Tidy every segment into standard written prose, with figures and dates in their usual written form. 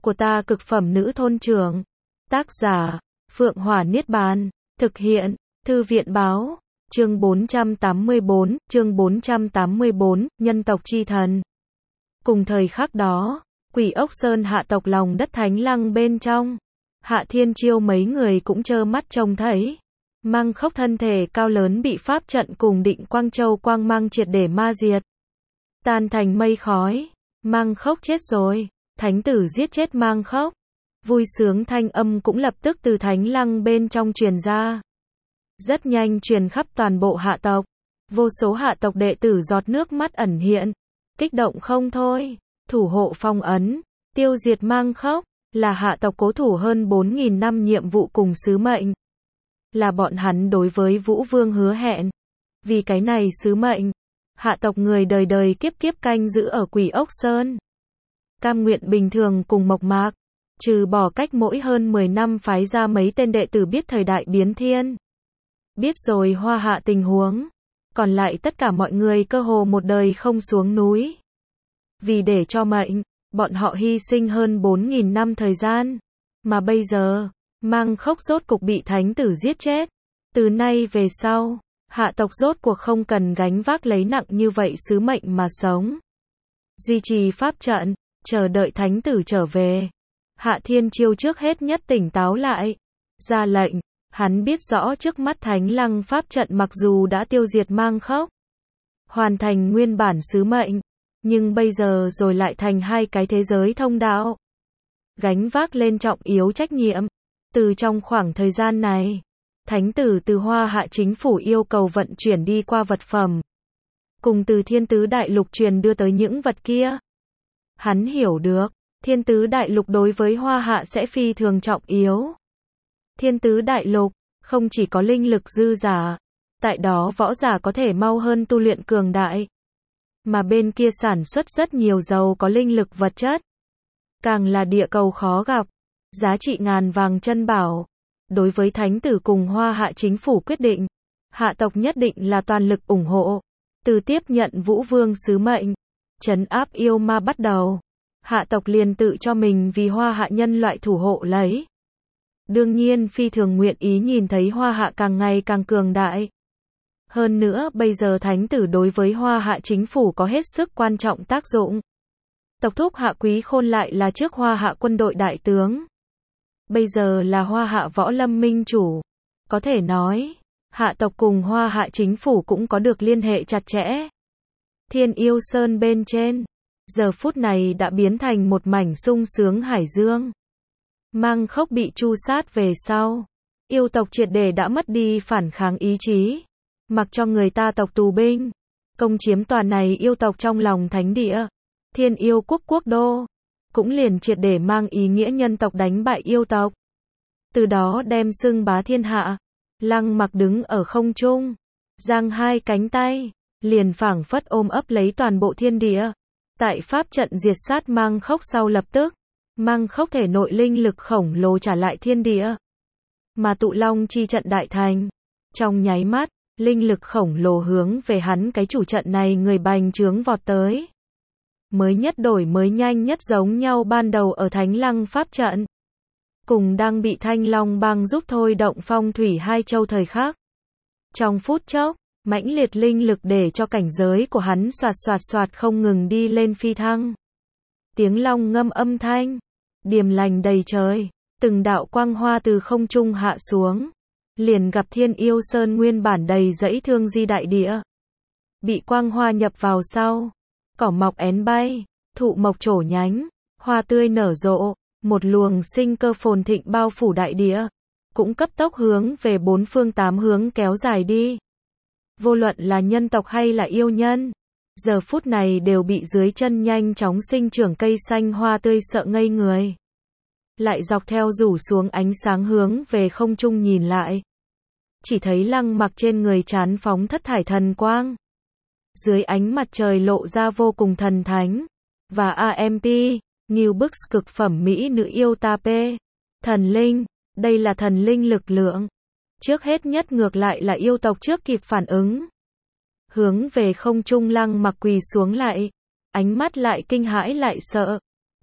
của ta cực phẩm nữ thôn trưởng. Tác giả, Phượng Hỏa Niết Bàn. Thực hiện, Thư viện báo. Chương 484, Nhân tộc chi thần. Cùng thời khắc đó, Quỷ Ốc Sơn hạ tộc lòng đất Thánh Lăng bên trong. Hạ Thiên Chiêu mấy người cũng trơ mắt trông thấy. Măng Khốc thân thể cao lớn bị pháp trận cùng Định Quang Châu quang mang triệt để ma diệt. Tan thành mây khói. Măng Khốc chết rồi. Thánh tử giết chết Măng Khốc. Vui sướng thanh âm cũng lập tức từ Thánh Lăng bên trong truyền ra. Rất nhanh truyền khắp toàn bộ hạ tộc. Vô số hạ tộc đệ tử giọt nước mắt ẩn hiện. Kích động không thôi. Thủ hộ phong ấn. Tiêu diệt Măng Khốc. Là hạ tộc cố thủ hơn 4.000 năm nhiệm vụ cùng sứ mệnh. Là bọn hắn đối với Vũ Vương hứa hẹn. Vì cái này sứ mệnh, hạ tộc người đời đời kiếp kiếp canh giữ ở Quỷ Ốc Sơn. Cam nguyện bình thường cùng mộc mạc, trừ bỏ cách mỗi hơn 10 năm phái ra mấy tên đệ tử biết thời đại biến thiên. Biết rồi Hoa Hạ tình huống, còn lại tất cả mọi người cơ hồ một đời không xuống núi. Vì để cho mệnh, bọn họ hy sinh hơn 4.000 năm thời gian. Mà bây giờ, Măng Khốc rốt cục bị thánh tử giết chết. Từ nay về sau, hạ tộc rốt cuộc không cần gánh vác lấy nặng như vậy sứ mệnh mà sống. Duy trì pháp trận, chờ đợi thánh tử trở về. Hạ Thiên Chiêu trước hết nhất tỉnh táo lại. Ra lệnh, hắn biết rõ trước mắt Thánh Lăng pháp trận mặc dù đã tiêu diệt Măng Khốc, hoàn thành nguyên bản sứ mệnh, nhưng bây giờ rồi lại thành hai cái thế giới thông đạo. Gánh vác lên trọng yếu trách nhiệm. Từ trong khoảng thời gian này, thánh tử từ Hoa Hạ chính phủ yêu cầu vận chuyển đi qua vật phẩm. Cùng từ Thiên Tứ Đại Lục truyền đưa tới những vật kia. Hắn hiểu được, Thiên Tứ Đại Lục đối với Hoa Hạ sẽ phi thường trọng yếu. Thiên Tứ Đại Lục, không chỉ có linh lực dư giả, tại đó võ giả có thể mau hơn tu luyện cường đại. Mà bên kia sản xuất rất nhiều giàu có linh lực vật chất. Càng là địa cầu khó gặp, giá trị ngàn vàng chân bảo. Đối với thánh tử cùng Hoa Hạ chính phủ quyết định, hạ tộc nhất định là toàn lực ủng hộ. Từ tiếp nhận Vũ Vương sứ mệnh, trấn áp yêu ma bắt đầu, hạ tộc liền tự cho mình vì Hoa Hạ nhân loại thủ hộ lấy. Đương nhiên phi thường nguyện ý nhìn thấy Hoa Hạ càng ngày càng cường đại. Hơn nữa bây giờ thánh tử đối với Hoa Hạ chính phủ có hết sức quan trọng tác dụng. Tộc thúc Hạ Quý Khôn lại là trước Hoa Hạ quân đội đại tướng. Bây giờ là Hoa Hạ võ lâm minh chủ. Có thể nói, hạ tộc cùng Hoa Hạ chính phủ cũng có được liên hệ chặt chẽ. Thiên Yêu Sơn bên trên, giờ phút này đã biến thành một mảnh sung sướng hải dương. Măng Khốc bị tru sát về sau, yêu tộc triệt để đã mất đi phản kháng ý chí. Mặc cho người ta tộc tù binh, công chiếm tòa này yêu tộc trong lòng thánh địa. Thiên Yêu Quốc quốc đô, cũng liền triệt để mang ý nghĩa nhân tộc đánh bại yêu tộc. Từ đó đem xưng bá thiên hạ. Lăng Mặc đứng ở không trung, giang hai cánh tay, liền phảng phất ôm ấp lấy toàn bộ thiên địa. Tại pháp trận diệt sát Măng Khốc sau lập tức, Măng Khốc thể nội linh lực khổng lồ trả lại thiên địa. Mà Tụ Long chi trận đại thành. Trong nháy mắt, linh lực khổng lồ hướng về hắn cái chủ trận này người bành trướng vọt tới. Mới nhất đổi mới nhanh nhất giống nhau ban đầu ở Thánh Lăng pháp trận. Cùng đang bị Thanh Long băng giúp thôi động phong thủy hai châu thời khắc. Trong phút chốc, mãnh liệt linh lực để cho cảnh giới của hắn xoạt xoạt xoạt không ngừng đi lên phi thăng. Tiếng long ngâm âm thanh, điềm lành đầy trời, từng đạo quang hoa từ không trung hạ xuống. Liền gặp Thiên Yêu Sơn nguyên bản đầy dẫy thương di đại địa. Bị quang hoa nhập vào sau. Cỏ mọc én bay, thụ mộc trổ nhánh, hoa tươi nở rộ, một luồng sinh cơ phồn thịnh bao phủ đại địa, cũng cấp tốc hướng về bốn phương tám hướng kéo dài đi. Vô luận là nhân tộc hay là yêu nhân, giờ phút này đều bị dưới chân nhanh chóng sinh trưởng cây xanh hoa tươi sợ ngây người. Lại dọc theo rủ xuống ánh sáng hướng về không trung nhìn lại. Chỉ thấy Lăng Mặc trên người trán phóng thất thải thần quang. Dưới ánh mặt trời lộ ra vô cùng thần thánh. Và AMP, New Books cực phẩm mỹ nữ yêu tape. Thần linh, đây là thần linh lực lượng. Trước hết nhất ngược lại là yêu tộc trước kịp phản ứng. Hướng về không trung Lăng Mặc quỳ xuống lại. Ánh mắt lại kinh hãi lại sợ.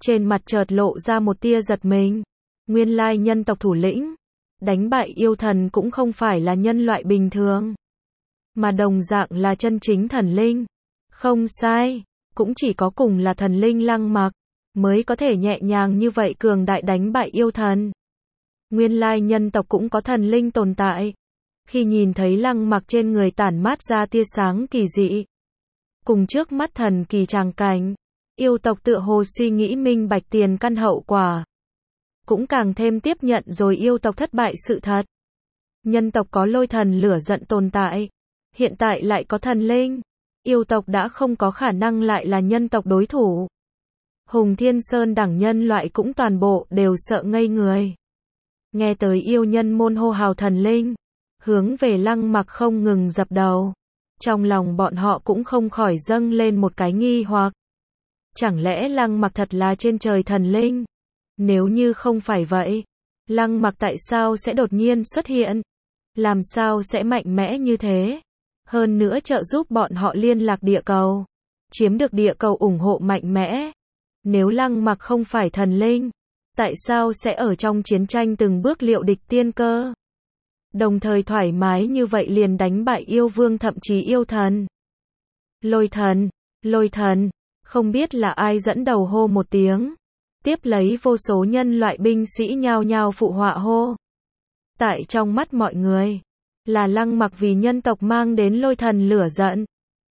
Trên mặt chợt lộ ra một tia giật mình. Nguyên lai nhân tộc thủ lĩnh, đánh bại yêu thần cũng không phải là nhân loại bình thường, mà đồng dạng là chân chính thần linh. Không sai, cũng chỉ có cùng là thần linh Lăng Mặc, mới có thể nhẹ nhàng như vậy cường đại đánh bại yêu thần. Nguyên lai nhân tộc cũng có thần linh tồn tại. Khi nhìn thấy Lăng Mặc trên người tản mát ra tia sáng kỳ dị, cùng trước mắt thần kỳ tràng cảnh, yêu tộc tựa hồ suy nghĩ minh bạch tiền căn hậu quả, cũng càng thêm tiếp nhận rồi yêu tộc thất bại sự thật. Nhân tộc có lôi thần lửa giận tồn tại, hiện tại lại có thần linh, yêu tộc đã không có khả năng lại là nhân tộc đối thủ. Hùng Thiên Sơn đẳng nhân loại cũng toàn bộ đều sợ ngây người. Nghe tới yêu nhân môn hô hào thần linh, hướng về Lăng Mặc không ngừng dập đầu. Trong lòng bọn họ cũng không khỏi dâng lên một cái nghi hoặc. Chẳng lẽ Lăng Mặc thật là trên trời thần linh? Nếu như không phải vậy, Lăng Mặc tại sao sẽ đột nhiên xuất hiện? Làm sao sẽ mạnh mẽ như thế? Hơn nữa trợ giúp bọn họ liên lạc địa cầu, chiếm được địa cầu ủng hộ mạnh mẽ. Nếu Lăng Mặc không phải thần linh, tại sao sẽ ở trong chiến tranh từng bước liệu địch tiên cơ? Đồng thời thoải mái như vậy liền đánh bại yêu vương thậm chí yêu thần. Lôi thần, không biết là ai dẫn đầu hô một tiếng. Tiếp lấy vô số nhân loại binh sĩ nhao nhao phụ họa hô. Tại trong mắt mọi người, là Lăng Mặc vì nhân tộc mang đến lôi thần lửa giận.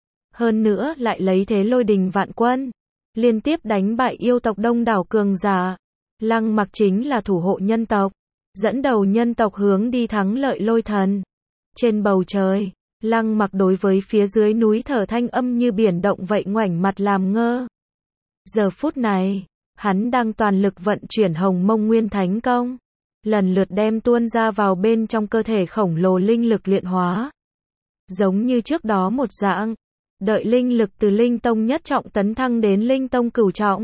Hơn nữa lại lấy thế lôi đình vạn quân, liên tiếp đánh bại yêu tộc đông đảo cường giả. Lăng Mặc chính là thủ hộ nhân tộc, dẫn đầu nhân tộc hướng đi thắng lợi lôi thần. Trên bầu trời, Lăng Mặc đối với phía dưới núi thở thanh âm như biển động vậy ngoảnh mặt làm ngơ. Giờ phút này, hắn đang toàn lực vận chuyển Hồng Mông Nguyên Thánh Công, lần lượt đem tuôn ra vào bên trong cơ thể khổng lồ linh lực luyện hóa. Giống như trước đó một dạng, đợi linh lực từ linh tông nhất trọng tấn thăng đến linh tông cửu trọng,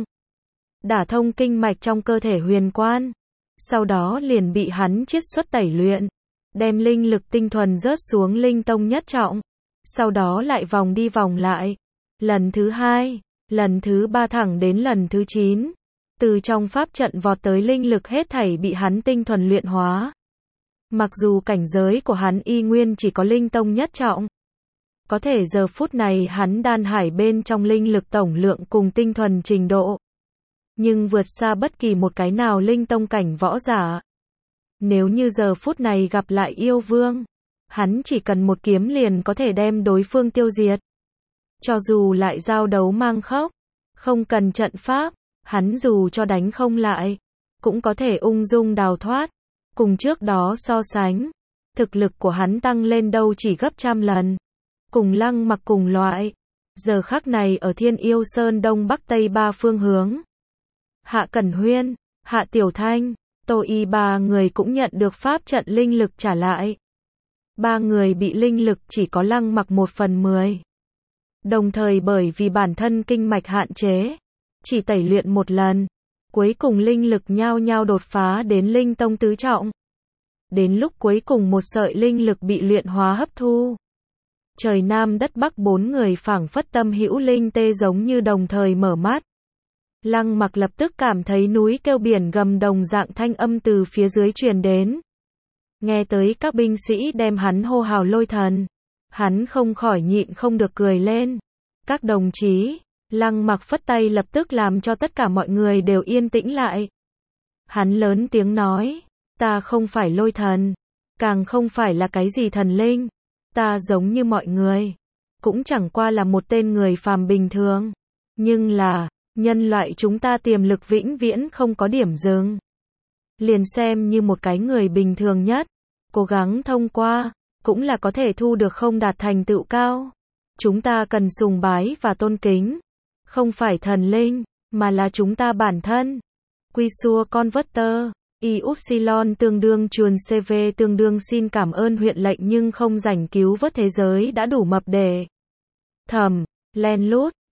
đả thông kinh mạch trong cơ thể huyền quan, sau đó liền bị hắn chiết xuất tẩy luyện, đem linh lực tinh thuần rớt xuống linh tông nhất trọng, sau đó lại vòng đi vòng lại, lần thứ 2, lần thứ 3 thẳng đến lần thứ 9, từ trong pháp trận vọt tới linh lực hết thảy bị hắn tinh thuần luyện hóa. Mặc dù cảnh giới của hắn y nguyên chỉ có linh tông nhất trọng, có thể giờ phút này hắn đan hải bên trong linh lực tổng lượng cùng tinh thuần trình độ, nhưng vượt xa bất kỳ một cái nào linh tông cảnh võ giả. Nếu như giờ phút này gặp lại yêu vương, hắn chỉ cần một kiếm liền có thể đem đối phương tiêu diệt. Cho dù lại giao đấu mang khốc, không cần trận pháp, hắn dù cho đánh không lại, cũng có thể ung dung đào thoát. Cùng trước đó so sánh, thực lực của hắn tăng lên đâu chỉ gấp trăm lần. Cùng Lăng Mặc cùng loại, giờ khắc này ở Thiên Yêu Sơn đông bắc tây ba phương hướng, Hạ Cẩn Huyên, Hạ Tiểu Thanh, Tô Y ba người cũng nhận được pháp trận linh lực trả lại. Ba người bị linh lực chỉ có Lăng Mặc 1/10. Đồng thời bởi vì bản thân kinh mạch hạn chế, chỉ tẩy luyện một lần, cuối cùng linh lực nhao nhao đột phá đến linh tông tứ trọng. Đến lúc cuối cùng một sợi linh lực bị luyện hóa hấp thu. Trời Nam đất Bắc bốn người phảng phất tâm hữu linh tê giống như đồng thời mở mắt. Lăng Mặc lập tức cảm thấy núi kêu biển gầm đồng dạng thanh âm từ phía dưới truyền đến. Nghe tới các binh sĩ đem hắn hô hào lôi thần, hắn không khỏi nhịn không được cười lên. Các đồng chí, Lăng Mặc phất tay lập tức làm cho tất cả mọi người đều yên tĩnh lại. Hắn lớn tiếng nói, ta không phải lôi thần, càng không phải là cái gì thần linh, ta giống như mọi người, cũng chẳng qua là một tên người phàm bình thường, nhưng là, nhân loại chúng ta tiềm lực vĩnh viễn không có điểm dừng. Liền xem như một cái người bình thường nhất, cố gắng thông qua, cũng là có thể thu được không đạt thành tựu cao. Chúng ta cần sùng bái và tôn kính, không phải thần linh, mà là chúng ta bản thân. Quy xua converter, Ypsilon tương đương chuồn CV tương đương xin cảm ơn huyện lệnh nhưng không rảnh cứu vớt thế giới đã đủ mập để thầm, len lút,